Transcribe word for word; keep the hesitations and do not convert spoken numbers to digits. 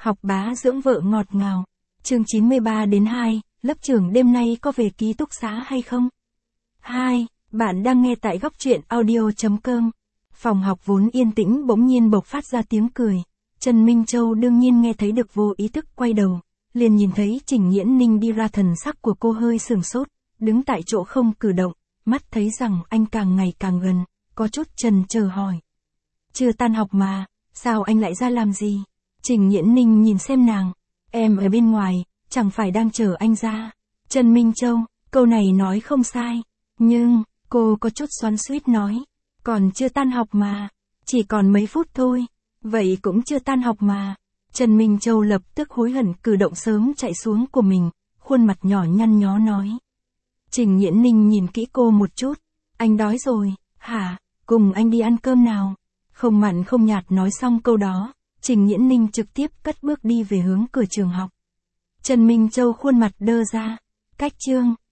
Học bá dưỡng vợ ngọt ngào. Chương chín mươi ba đến hai, lớp trưởng đêm nay có về ký túc xá hay không? hai. Bạn đang nghe tại góc truyện audio chấm com. Phòng học vốn yên tĩnh bỗng nhiên bộc phát ra tiếng cười. Trần Minh Châu đương nhiên nghe thấy được, vô ý thức quay đầu, liền nhìn thấy Trình Nghiễn Ninh đi ra. Thần sắc của cô hơi sửng sốt, đứng tại chỗ không cử động, mắt thấy rằng anh càng ngày càng gần, có chút chần chờ hỏi. Chưa tan học mà, sao anh lại ra làm gì? Trình Nghiễn Ninh nhìn xem nàng, em ở bên ngoài, chẳng phải đang chờ anh ra. Trần Minh Châu, câu này nói không sai, nhưng, cô có chút xoắn xuýt nói, còn chưa tan học mà, chỉ còn mấy phút thôi, vậy cũng chưa tan học mà. Trần Minh Châu lập tức hối hận cử động sớm chạy xuống của mình, khuôn mặt nhỏ nhăn nhó nói. Trình Nghiễn Ninh nhìn kỹ cô một chút, anh đói rồi, hả, cùng anh đi ăn cơm nào. Không mặn không nhạt nói xong câu đó, Trình Nghiễn Ninh trực tiếp cất bước đi về hướng cửa trường học. Trần Minh Châu khuôn mặt đơ ra, cách chương.